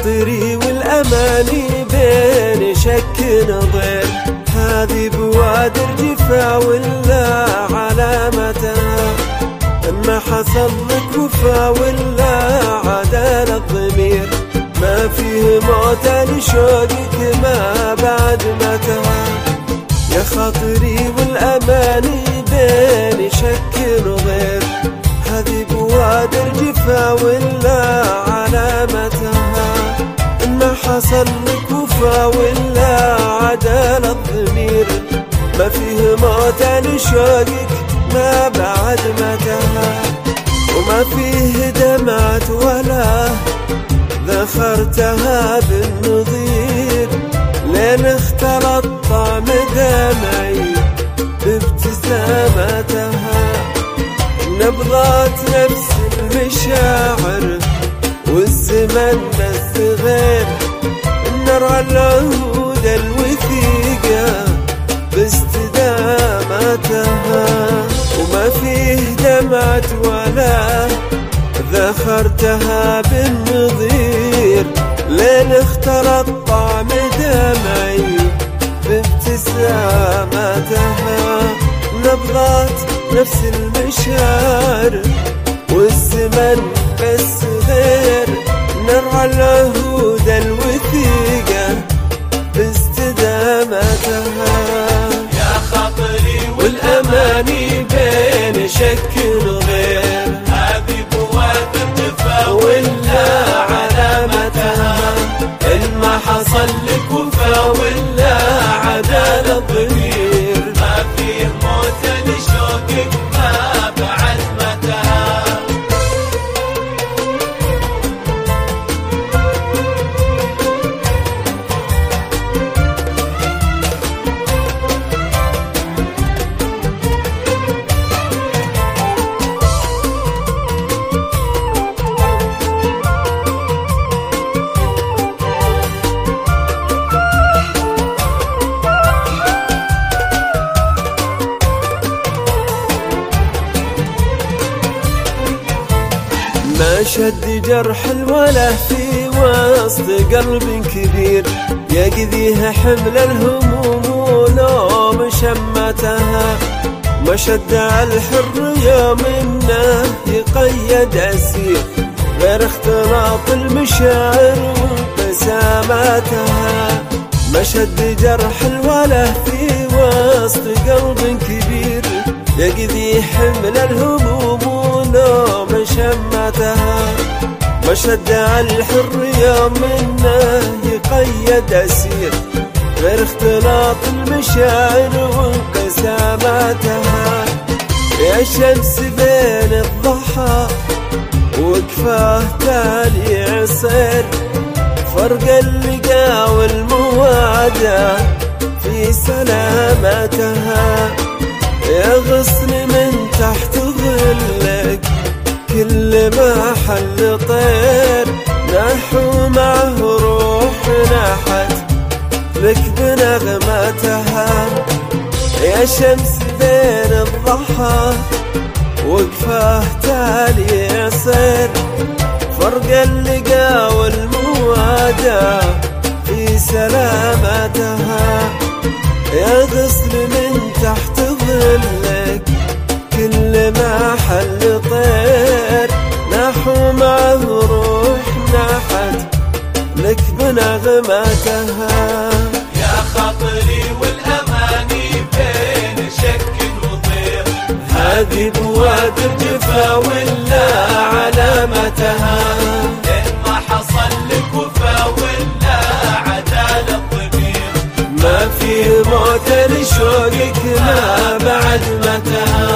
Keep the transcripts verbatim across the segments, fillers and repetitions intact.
خاطري والأماني بين شك نظير، هذه بوادر جفا ولا علامتها، أما حصل لك وفا ولا عدال الضمير، ما فيه موت لشوقك ما بعد متى. يا خاطري والأماني بين شك نظير، هذه بوادر جفا ولا علامتها، ما حصل لك وفا ولا عدال الضمير، ما فيه موت لشوقك ما بعد متى. وما فيه دمعت ولا ذخرتها بالنظير، لين اختلط طعم دمعي بابتسامتها، نبضات نفس المشاعر والزمن بس غير، نرى العهود الوثيقة باستدامتها. وما فيه دمعت ولا ذخرتها بالنظير، لين اختلط طعم دمعي بابتسامتها، نبضات نفس المشاعر والزمن بس غير، نرعى العهود الوثيقة باستدامتها. يا خاطري والأماني بين شك وغير، هذه بوادر جفا ولا علامتها، إن ما حصل لك وفا ولا عدال الضمير، ما فيه موت لشوقك ما بعد متى. ما شد جرح الوله في وسط قلب كبير، يقذيها حمل الهموم ولوم شمتها، ما شد على الحر يوم انه يقيد اسير، غير اختلاط المشاعر وابتساماتها. ما شد جرح الوله في وسط قلب كبير، يقذي حمل الهموم ولوم شمتها، ما شد على الحر يوم انه يقيد اسير، غير اختلاط المشاعر وانقساماتها. يا شمس بين الضحى وكفاه تالي عصير، فرق اللقا والموادة في سلامتها، يا غصن من تحت ظلك كل ما حل طير، نحو معه روح نحت لك بنغمتها. يا شمس بين الضحى وقفاه تالي عصير، فرق اللقا والموادة في سلامتها، يا غصن من تحت ظلك كل ما حل طير، نحو معه روح نحت لك بنغمتها. يا خاطري والأماني بين شك وضير، هذه بوادر جفا ولا علامتها، إن ما حصل لك وفا ولا عدال الضمير، ما في موت لشوقك ما بعد متى.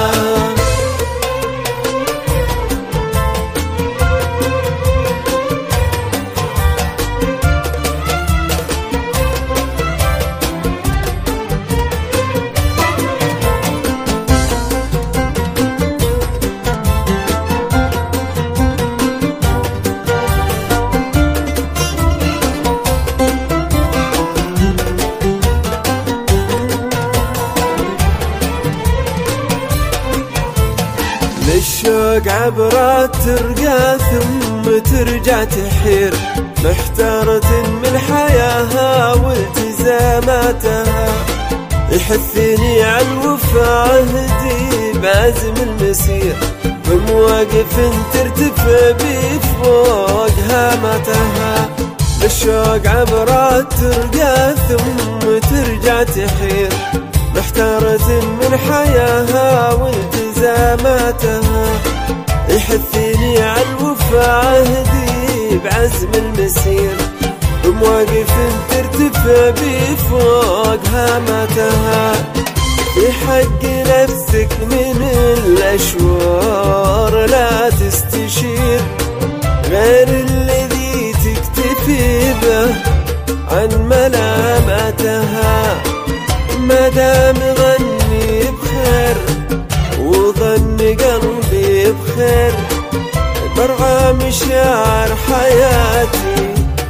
للشوق عبرات ترقى ثم ثم ترجع تحير، محتارة من حياها والتزاماتها. يحثني على الوفا عهدي بعزم المسير، بمواقف ترتفع بي فوق هامتها. بالشوق عبرات ترقى ثم ترجع تحير، محتارة من حياها والتزاماتها. يحثني على الوفا عهدي بعزم المسير، بمواقف ترتفع بي فوق هامتها. في حق نفسك من الأشوار لا تستشير غير الذي تكتفي به عن ملامتها. مدام غني بخير وظن قلبي بخير، برعى مشاعر حياتي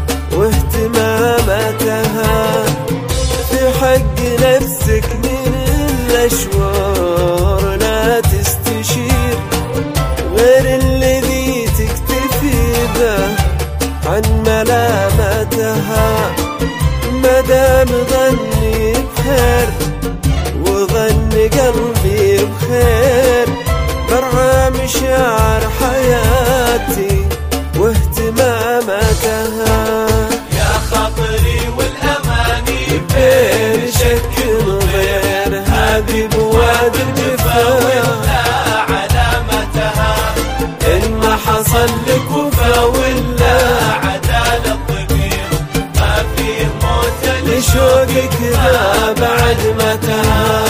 واهتماماتها. في حق نفسك من الأشوار لا تستشير غير الذي تكتفي به عن ملامتها. مدام ظني بخير وظن قلبي بخير، برعى مشاعر حياتي واهتماماتها. يا خاطري والأماني بين شك وغير، هذه بوادي الجفا ولا علامتها. إن ما حصل لك وفا ولا عدالة الضمير، ما فيه موت لشوقك ذا بعد متى.